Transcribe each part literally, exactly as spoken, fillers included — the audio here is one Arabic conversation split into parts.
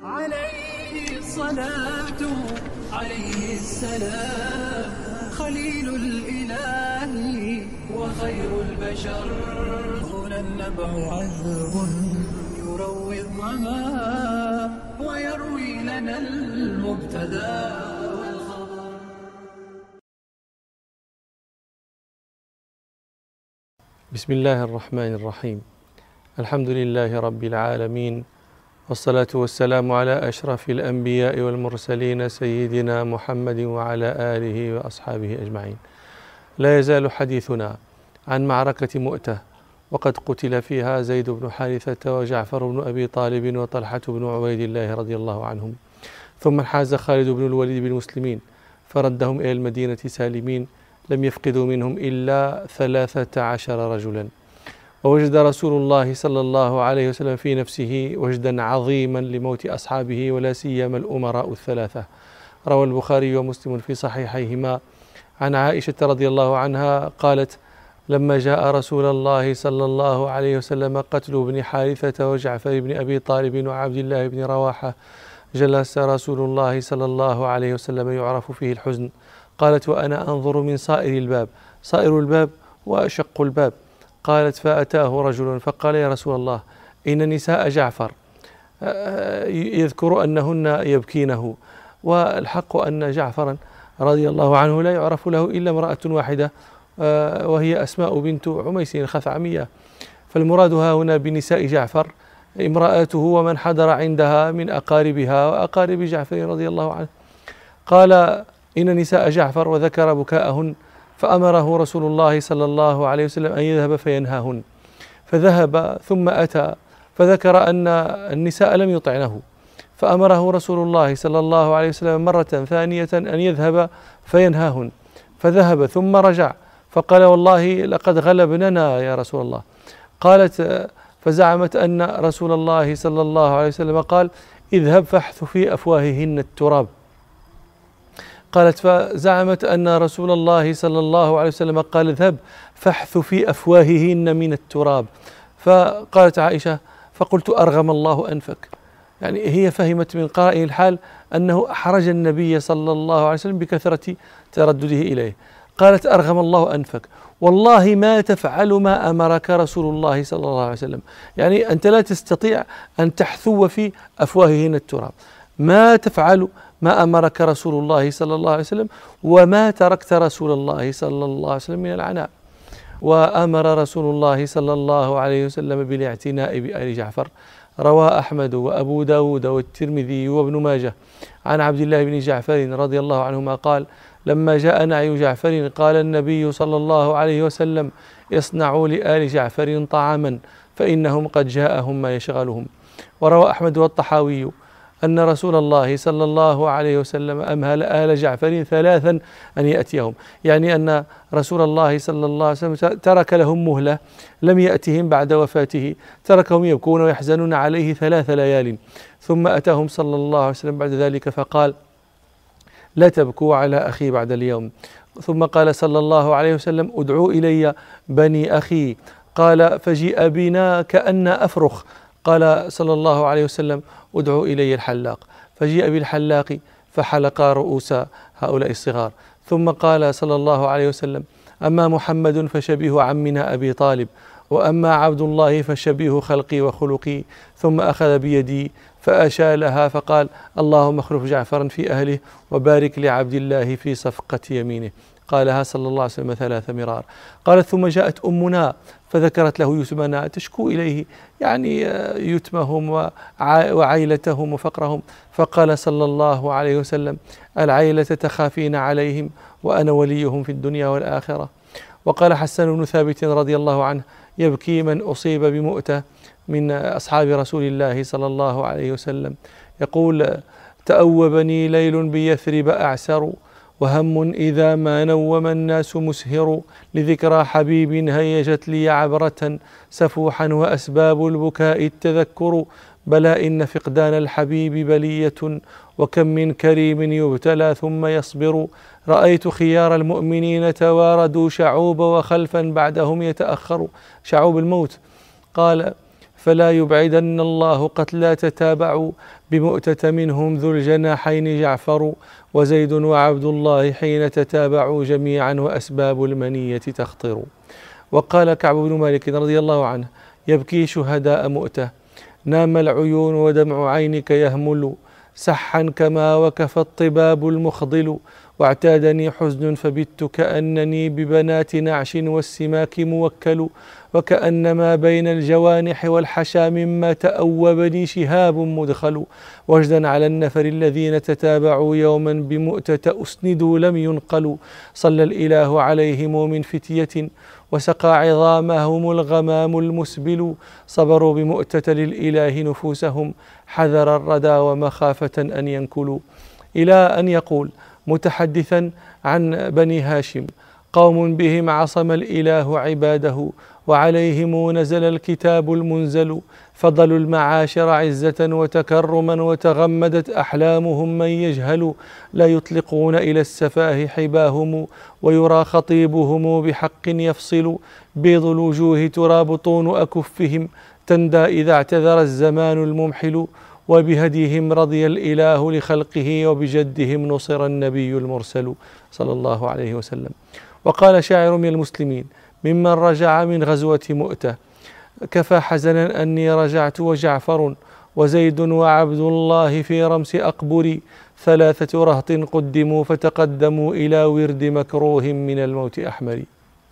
عليه الصلاة عليه السلام خليل الإله وخير البشر. هنا النبع عذب يروي الظما ويروي لنا المبتدأ والخبر. بسم الله الرحمن الرحيم. الحمد لله رب العالمين، والصلاة والسلام على أشرف الأنبياء والمرسلين سيدنا محمد وعلى آله وأصحابه أجمعين. لا يزال حديثنا عن معركة مؤتة، وقد قتل فيها زيد بن حارثة وجعفر بن أبي طالب وطلحة بن عبيد الله رضي الله عنهم، ثم انحاز خالد بن الوليد بالمسلمين فردهم إلى المدينة سالمين، لم يفقدوا منهم إلا ثلاثة عشر رجلا. ووجد رسول الله صلى الله عليه وسلم في نفسه وجدا عظيما لموت أصحابه ولا سيما الأمراء الثلاثة. روى البخاري ومسلم في صحيحيهما عن عائشة رضي الله عنها قالت: لما جاء رسول الله صلى الله عليه وسلم قتل ابن حارثة وجعفر بن أبي طالب وعبد الله بن رواحة، جلس رسول الله صلى الله عليه وسلم يعرف فيه الحزن. قالت: وأنا أنظر من صائر الباب، صائر الباب وأشق الباب. قالت: فأتاه رجل فقال: يا رسول الله، إن نساء جعفر يذكر أنهن يبكينه، والحق أن جعفرا رضي الله عنه لا يعرف له إلا امرأة واحدة، وهي أسماء بنت عميس الخثعمية، فالمراد ها هنا بنساء جعفر امرأته ومن حضر عندها من أقاربها وأقارب جعفر رضي الله عنه. قال: إن نساء جعفر، وذكر بكاءهن، فأمره رسول الله صلى الله عليه وسلم أن يذهب فينهاهن، فذهب ثم أتى فذكر أن النساء لم يطعنه، فأمره رسول الله صلى الله عليه وسلم مرة ثانية أن يذهب فينهاهن، فذهب ثم رجع فقال: والله لقد غلبننا يا رسول الله. قالت: فزعمت أن رسول الله صلى الله عليه وسلم قال: اذهب فاحث في أفواههن التراب. قالت: فزعمت أن رسول الله صلى الله عليه وسلم قال: اذهب فاحث في أفواههن من التراب. فقالت عائشة: فقلت: أرغم الله أنفك. يعني هي فهمت من قرائن الحال أنه أحرج النبي صلى الله عليه وسلم بكثرة تردده إليه. قالت: أرغم الله أنفك، والله ما تفعل ما أمرك رسول الله صلى الله عليه وسلم. يعني أنت لا تستطيع أن تحثو في أفواههن التراب، ما تفعل ما أمرك رسول الله صلى الله عليه وسلم، وما تركت رسول الله صلى الله عليه وسلم من العناء. وأمر رسول الله صلى الله عليه وسلم بالاعتناء بآل جعفر. روى أحمد وأبو داود والترمذي وابن ماجه عن عبد الله بن جعفر رضي الله عنهما قال: لما جاء نعي جعفر قال النبي صلى الله عليه وسلم: اصنعوا لآل جعفر طعاما فإنهم قد جاءهم ما يشغلهم. وروى أحمد والطحاوي أن رسول الله صلى الله عليه وسلم أمهل آل جعفر ثلاثا أن يأتيهم، يعني أن رسول الله صلى الله عليه وسلم ترك لهم مهلة، لم يأتهم بعد وفاته، تركهم يبكون ويحزنون عليه ثلاث ليال، ثم أتاهم صلى الله عليه وسلم بعد ذلك فقال: لا تبكوا على أخي بعد اليوم. ثم قال صلى الله عليه وسلم: ادعوا إلي بني أخي. قال: فجيء بنا كأن أفرخ. قال صلى الله عليه وسلم: ادعوا إلي الحلاق. فجيء بالحلاق فحلق رؤوس هؤلاء الصغار. ثم قال صلى الله عليه وسلم: أما محمد فشبيه عمنا أبي طالب، وأما عبد الله فشبيه خلقي وخلقي. ثم أخذ بيدي فأشالها فقال: اللهم اخلف جعفرا في أهله وبارك لعبد الله في صفقة يمينه. قالها صلى الله عليه وسلم ثلاث مرار. قالت: ثم جاءت أمنا فذكرت له يتمنا تشكو إليه، يعني يتمهم وعيلتهم وفقرهم. فقال صلى الله عليه وسلم: العيلة تخافين عليهم وأنا وليهم في الدنيا والآخرة. وقال حسان بن ثابت رضي الله عنه: يبكي من أصيب بمؤتة من أصحاب رسول الله صلى الله عليه وسلم، يقول: تأوبني ليل بيثرب أعسر، وهم إذا ما نوم الناس مسهر، لذكرى حبيب هيجت لي عبرة سفوحا وأسباب البكاء التذكر، بلى إن فقدان الحبيب بلية، وكم من كريم يبتلى ثم يصبر، رأيت خيار المؤمنين تواردوا شعوب وخلفا بعدهم يتأخر، شعوب الموت. قال: فلا يبعدن الله قتلى تتابعوا بمؤتة منهم ذو الجناحين جعفر وزيد وعبد الله حين تتابعوا جميعا وأسباب المنية تخطر. وقال كعب بن مالك رضي الله عنه: يبكي شهداء مؤتة نام العيون ودمع عينك يهمل سحا كما وكف الطباب المخضل واعتادني حزن فبت كأنني ببنات نعش والسماك موكل وكأنما بين الجوانح والحشا مما تأوبني شهاب مدخل وجدا على النفر الذين تتابعوا يوما بمؤتة أسندوا لم ينقلوا صلى الإله عليهم من فتية وسقى عظامهم الغمام المسبل صبروا بمؤتة للإله نفوسهم حذر الردى ومخافة أن ينكلوا. إلى أن يقول متحدثا عن بني هاشم: قوم بهم عصم الإله عباده وعليهم نزل الكتاب المنزل فضلوا المعاشر عزة وتكرما وتغمدت أحلامهم من يجهل لا يطلقون إلى السفاه حباهم ويرى خطيبهم بحق يفصل بيض الوجوه ترى بطون أكفهم تندى إذا اعتذر الزمان الممحل وبهديهم رضي الإله لخلقه وبجدهم نصر النبي المرسل صلى الله عليه وسلم. وقال شاعر من المسلمين ممن رجع من غزوة مؤتة: كفى حزنا أني رجعت وجعفر وزيد وعبد الله في رمس أقبري ثلاثة رهط قدموا فتقدموا إلى ورد مكروه من الموت أحمري.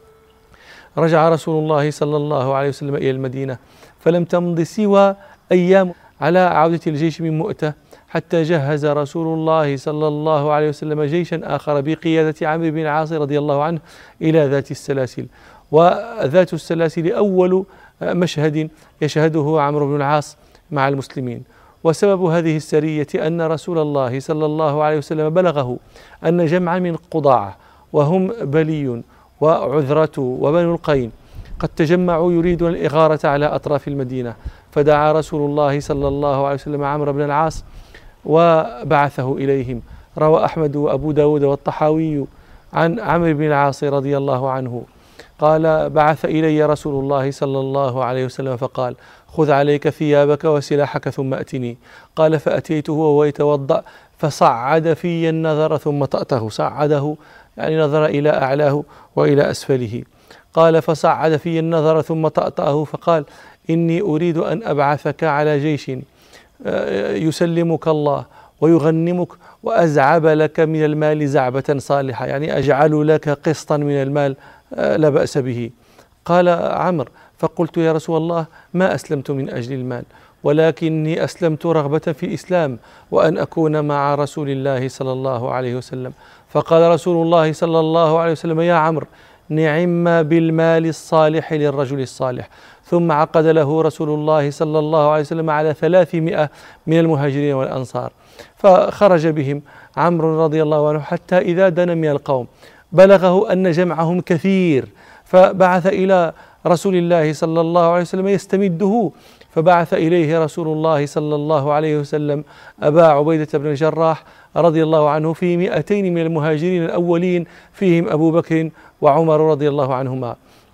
رجع رسول الله صلى الله عليه وسلم إلى المدينة فلم تمض سوى أيام على عودة الجيش من مؤتة حتى جهز رسول الله صلى الله عليه وسلم جيشا آخر بقيادة عمرو بن العاص رضي الله عنه إلى ذات السلاسل. وذات السلاسل أول مشهد يشهده عمرو بن العاص مع المسلمين. وسبب هذه السرية أن رسول الله صلى الله عليه وسلم بلغه أن جمعا من قضاعة وهم بلي وعذرة وبنو القين قد تجمعوا يريدون الإغارة على أطراف المدينة، فدعا رسول الله صلى الله عليه وسلم عمرو بن العاص وبعثه إليهم. روى أحمد وأبو داود والطحاوي عن عمرو بن العاص رضي الله عنه قال: بعث إلي رسول الله صلى الله عليه وسلم فقال: خذ عليك ثيابك وسلاحك ثم أتني. قال: فأتيته وهو يتوضأ فصعد في النظر ثم طأته. صعده يعني نظر إلى أعلاه وإلى أسفله. قال: فصعد في النظر ثم طأطأه فقال: إني أريد أن أبعثك على جيش يسلمك الله ويغنمك وأزعب لك من المال زعبة صالحة، يعني أجعل لك قسطا من المال لا بأس به. قال عمرو: فقلت يا رسول الله ما أسلمت من أجل المال ولكني أسلمت رغبة في الإسلام وأن أكون مع رسول الله صلى الله عليه وسلم. فقال رسول الله صلى الله عليه وسلم: يا عمرو نعم بالمال الصالح للرجل الصالح. ثم عقد له رسول الله صلى الله عليه وسلم على ثلاثمائة من المهاجرين والأنصار، فخرج بهم عمرو رضي الله عنه حتى إذا دنا من القوم بلغه أن جمعهم كثير، فبعث إلى رسول الله صلى الله عليه وسلم يستمده، فبعث إليه رسول الله صلى الله عليه وسلم أبا عبيدة بن الجراح رضي الله عنه في مئتين من المهاجرين الأولين فيهم أبو بكر وعمر رضي الله عنهما،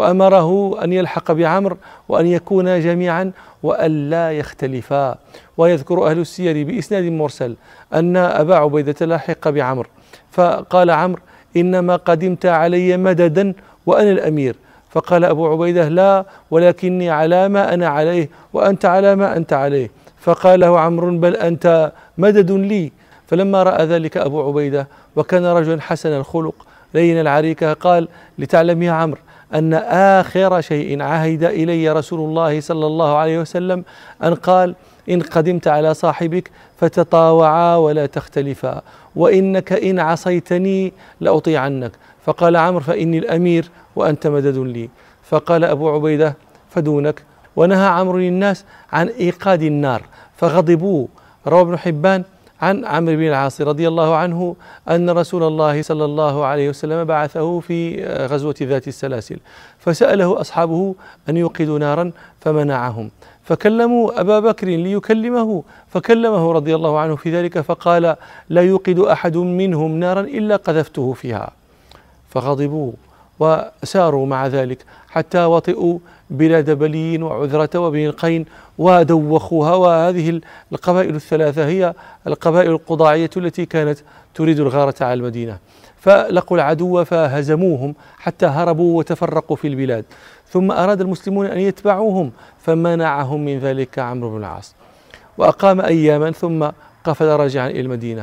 وأمره أن يلحق بعمر وأن يكونا جميعا وأن لا يختلفا. ويذكر أهل السير بإسناد مرسل أن أبا عبيدة لحق بعمر فقال عمرو: إنما قدمت علي مددا وأنا الأمير. فقال أبو عبيدة: لا، ولكني على ما أنا عليه وأنت على ما أنت عليه. فقال له عمرو: بل أنت مدد لي. فلما رأى ذلك أبو عبيدة وكان رجلا حسن الخلق لين العريكة قال: لتعلم يا عمرو أن آخر شيء عهد إلي رسول الله صلى الله عليه وسلم أن قال: إن قدمت على صاحبك فتطاوعا ولا تختلفا، وإنك إن عصيتني لأطيعنك. فقال عمرو: فإني الأمير وأنت مدد لي. فقال أبو عبيدة: فدونك. ونهى عمرو الناس عن إيقاد النار فغضبوا. روى ابن حبان عن عمرو بن العاص رضي الله عنه أن رسول الله صلى الله عليه وسلم بعثه في غزوة ذات السلاسل فسأله أصحابه أن يوقدوا نارا فمنعهم، فكلموا أبا بكر ليكلمه فكلمه رضي الله عنه في ذلك فقال: لا يوقد أحد منهم نارا إلا قذفته فيها. فغضبوا وساروا مع ذلك حتى وطئوا بلاد بلي وعذرة وبني القين ودوخوها. وهذه القبائل الثلاثة هي القبائل القضاعية التي كانت تريد الغارة على المدينة، فلقوا العدو فهزموهم حتى هربوا وتفرقوا في البلاد، ثم أراد المسلمون أن يتبعوهم فمنعهم من ذلك عمرو بن العاص، وأقام أياما ثم قفل راجعا إلى المدينة.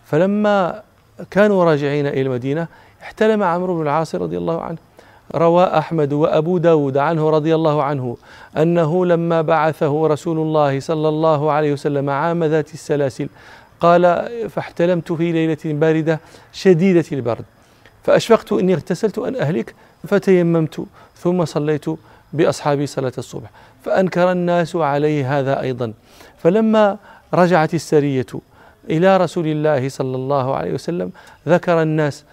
فلما كانوا راجعين إلى المدينة احتلم عمرو بن العاص رضي الله عنه. روى أحمد وأبو داود عنه رضي الله عنه أنه لما بعثه رسول الله صلى الله عليه وسلم عام ذات السلاسل قال: فاحتلمت في ليلة باردة شديدة البرد فأشفقت إني اغتسلت أن أهلك فتيممت ثم صليت بأصحابي صلاة الصبح، فأنكر الناس عليه هذا أيضا. فلما رجعت السرية إلى رسول الله صلى الله عليه وسلم ذكر الناس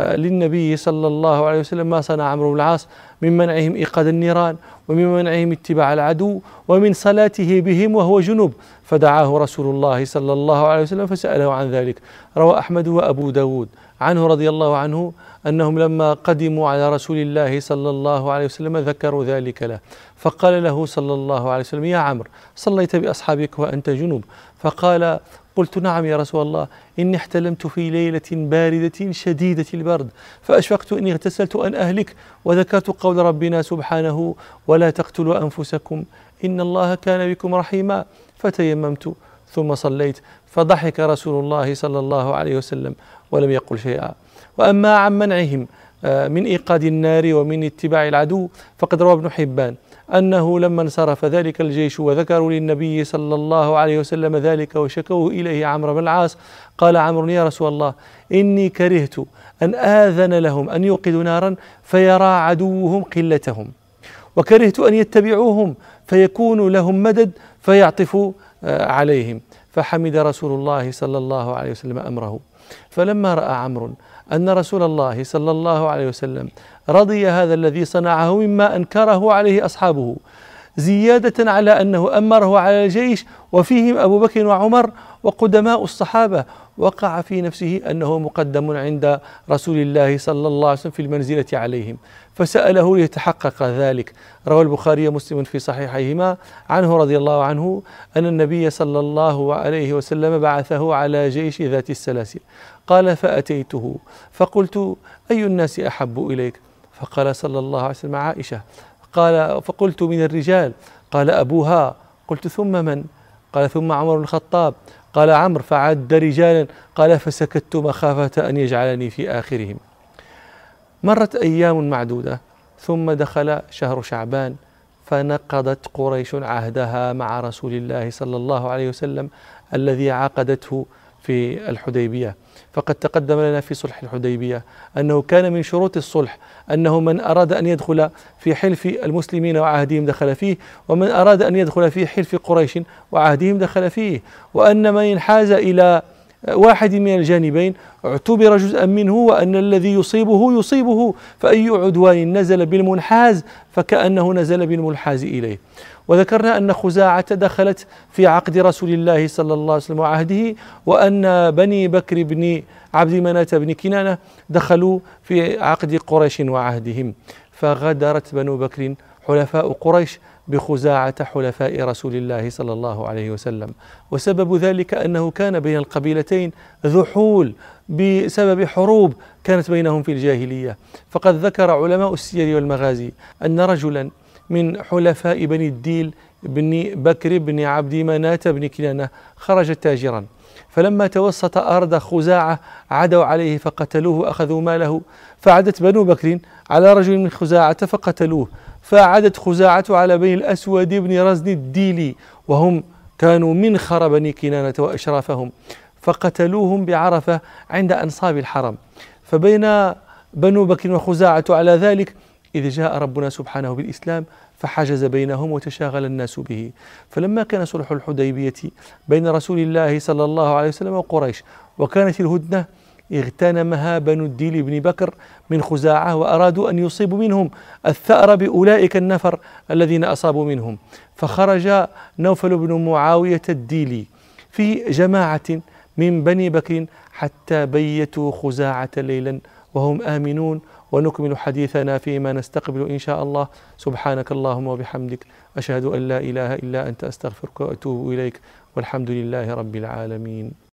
للنبي صلى الله عليه وسلم ما صنع عمرو بن العاص من منعهم إيقاد النيران ومن منعهم اتباع العدو ومن صلاته بهم وهو جنوب، فدعاه رسول الله صلى الله عليه وسلم فسأله عن ذلك. روى أحمد وأبو داود عنه رضي الله عنه أنهم لما قدموا على رسول الله صلى الله عليه وسلم ذكروا ذلك له، فقال له صلى الله عليه وسلم: يا عمرو صليت بأصحابك وأنت جنوب؟ فقال: قلت: نعم يا رسول الله، إني احتلمت في ليلة باردة شديدة البرد فأشفقت إني اغتسلت أن أهلك، وذكرت قول ربنا سبحانه: ولا تقتلوا أنفسكم إن الله كان بكم رحيما، فتيممت ثم صليت. فضحك رسول الله صلى الله عليه وسلم ولم يقل شيئا. وأما عن منعهم من إيقاد النار ومن اتباع العدو فقد روى ابن حبان أنه لما انصرف ذلك الجيش وذكروا للنبي صلى الله عليه وسلم ذلك وشكوه إليه عمرو بن العاص قال عمرو: يا رسول الله، إني كرهت أن آذن لهم أن يوقدوا نارا فيرى عدوهم قلتهم، وكرهت أن يتبعوهم فيكون لهم مدد فيعطفوا عليهم. فحمد رسول الله صلى الله عليه وسلم أمره. فلما رأى عمرو أن رسول الله صلى الله عليه وسلم رضي هذا الذي صنعه مما أنكره عليه أصحابه، زيادة على أنه أمره على الجيش وفيهم أبو بكر وعمر وقدماء الصحابة، وقع في نفسه أنه مقدم عند رسول الله صلى الله عليه وسلم في المنزلة عليهم، فسأله ليتحقق ذلك. روى البخاري ومسلم في صحيحيهما عنه رضي الله عنه أن النبي صلى الله عليه وسلم بعثه على جيش ذات السلاسل. قال: فأتيته فقلت: أي الناس أحب إليك؟ فقال صلى الله عليه وسلم: عائشة. قال: فقلت: من الرجال؟ قال: أبوها. قلت: ثم من؟ قال: ثم عمر بن الخطاب. قال عمرو: فعد رجالا. قال: فسكت مخافة أن يجعلني في آخرهم. مرت أيام معدودة ثم دخل شهر شعبان، فنقضت قريش عهدها مع رسول الله صلى الله عليه وسلم الذي عقدته في الحديبية. فقد تقدم لنا في صلح الحديبية أنه كان من شروط الصلح أنه من أراد أن يدخل في حلف المسلمين وعهدهم دخل فيه، ومن أراد أن يدخل في حلف قريش وعهدهم دخل فيه، وأن من انحاز إلى واحد من الجانبين اعتبر جزءا منه، وأن الذي يصيبه يصيبه، فأي عدوان نزل بالمنحاز فكأنه نزل بالمنحاز إليه. وذكرنا أن خزاعة دخلت في عقد رسول الله صلى الله عليه وسلم وعهده، وأن بني بكر بن عبد مناة بن كنانة دخلوا في عقد قريش وعهدهم، فغدرت بنو بكر حلفاء قريش بخزاعة حلفاء رسول الله صلى الله عليه وسلم. وسبب ذلك أنه كان بين القبيلتين ذحول بسبب حروب كانت بينهم في الجاهلية. فقد ذكر علماء السير والمغازي أن رجلا من حلفاء بني الديل بن بكر بن عبد مناة بن كنانة خرج تاجرا، فلما توسط أرض خزاعة عدوا عليه فقتلوه وأخذوا ماله، فعدت بنو بكر على رجل من خزاعة فقتلوه، فعدت خزاعة على بني الأسود بن رزن الديلي وهم كانوا منخر بني كنانة وأشرافهم، فقتلوهم بعرفة عند أنصاب الحرم. فبين بنو بكر وخزاعة على ذلك إذ جاء ربنا سبحانه بالإسلام فحجز بينهم وتشاغل الناس به. فلما كان صلح الحديبية بين رسول الله صلى الله عليه وسلم وقريش وكانت الهدنة اغتنمها بنو الديل بن بكر من خزاعة، وأرادوا أن يصيبوا منهم الثأر بأولئك النفر الذين أصابوا منهم، فخرج نوفل بن معاوية الديلي في جماعة من بني بكر حتى بيتوا خزاعة ليلا وهم آمنون. ونكمل حديثنا فيما نستقبل إن شاء الله. سبحانك اللهم وبحمدك، أشهد أن لا إله إلا أنت، أستغفرك وأتوب إليك، والحمد لله رب العالمين.